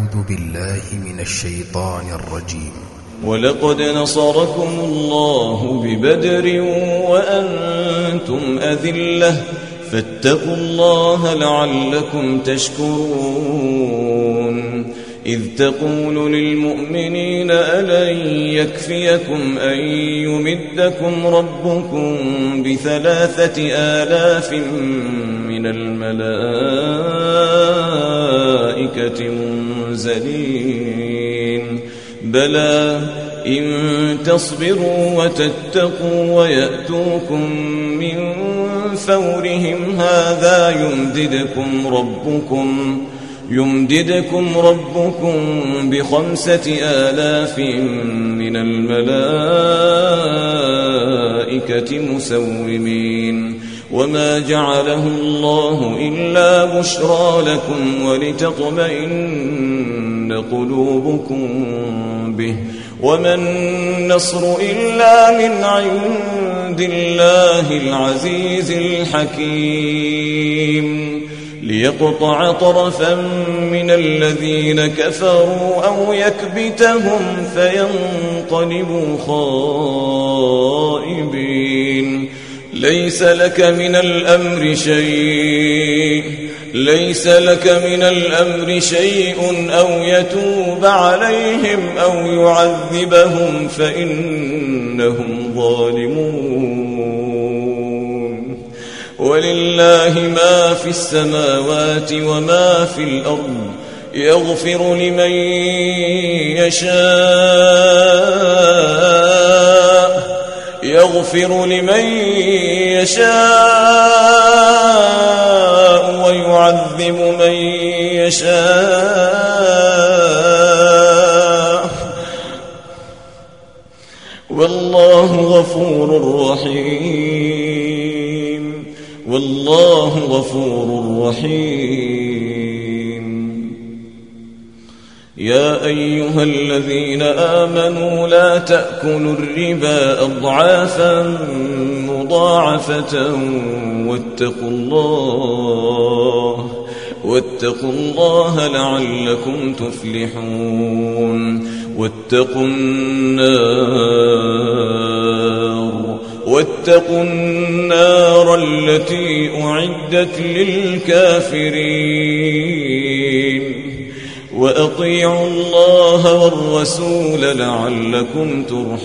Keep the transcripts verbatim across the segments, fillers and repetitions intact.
أعوذ بالله من الشيطان الرجيم. ولقد نصركم الله ببدر وأنتم أذلة فاتقوا الله لعلكم تشكرون. إذ تقول للمؤمنين ألن يكفيكم أن يمدكم ربكم بثلاثة آلاف من الملائكة منزلين بلى إن تصبروا وتتقوا ويأتوكم من فورهم هذا يمددكم ربكم يمددكم ربكم بخمسة آلاف من الملائكة مسومين وما جعله الله إلا بشرى لكم ولتطمئن قلوبكم به وما النصر إلا من عند الله العزيز الحكيم ليقطع طرفا من الذين كفروا أو يكبتهم فينقلبوا خائبين. ليس لك من الأمر شيء ليس لك من الأمر شيء أو يتوب عليهم أو يعذبهم فإنهم ظالمون. ولله ما في السماوات وما في الأرض يغفر لمن يشاء يغفر لمن يشاء ويعذب من يشاء والله غفور رحيم والله غفور رحيم. يا أيها الذين آمنوا لا تأكلوا الربا أضعافا مضاعفة واتقوا الله واتقوا الله لعلكم تفلحون. واتقوا النار واتقوا النار التي أعدت للكافرين وأطيعوا الله والرسول لعلكم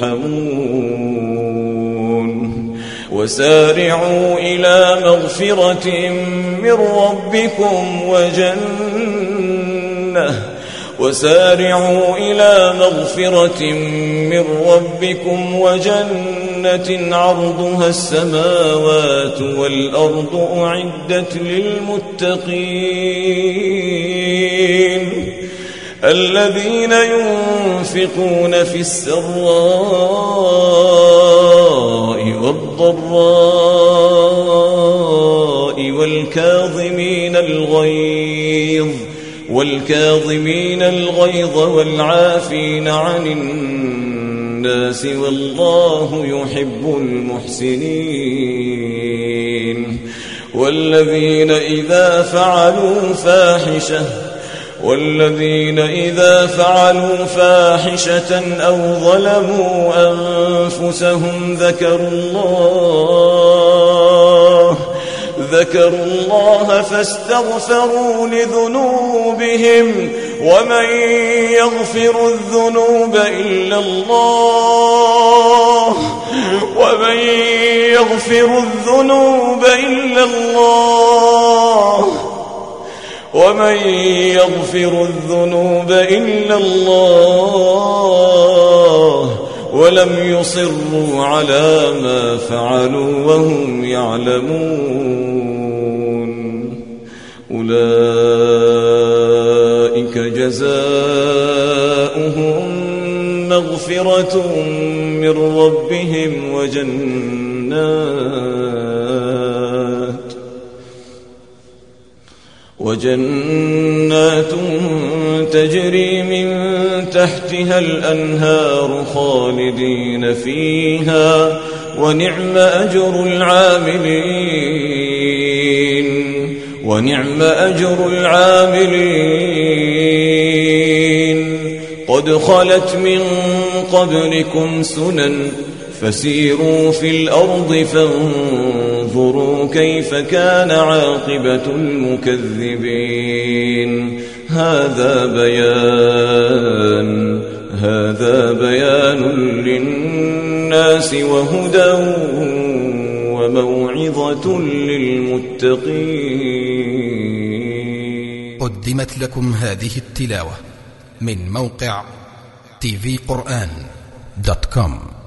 ترحمون. وسارعوا إلى مغفرة من ربكم وجنة وسارعوا إلى مغفرة من ربكم وجنة عرضها السماوات والأرض أعدت للمتقين الذين ينفقون في السراء والضراء والكاظمين الغيظ والكاظمين الغيظ والعافين عن الناس والله يحب المحسنين. والذين إذا فعلوا فاحشة والذين إذا فعلوا فاحشة أو ظلموا أنفسهم ذكروا الله ذكروا الله فاستغفروا لذنوبهم ومن يغفر الذنوب إلا الله ومن يغفر الذنوب إلا الله ومن يغفر الذنوب إلا الله ولم يصروا على ما فعلوا وهم يعلمون. أولئك جزاؤهم مغفرة من ربهم وجنات وجنات تجري من تحتها الأنهار خالدين فيها ونعم أجر العاملين ونعم أجر العاملين قد خلت من قبلكم سنن فسيروا في الأرض فانظروا كيف كان عاقبة المكذبين هذا بيان هذا بيان للناس وهدى وموعظة للمتقين. قدمت لكم هذه التلاوة من موقع تي في قرآن دوت كوم.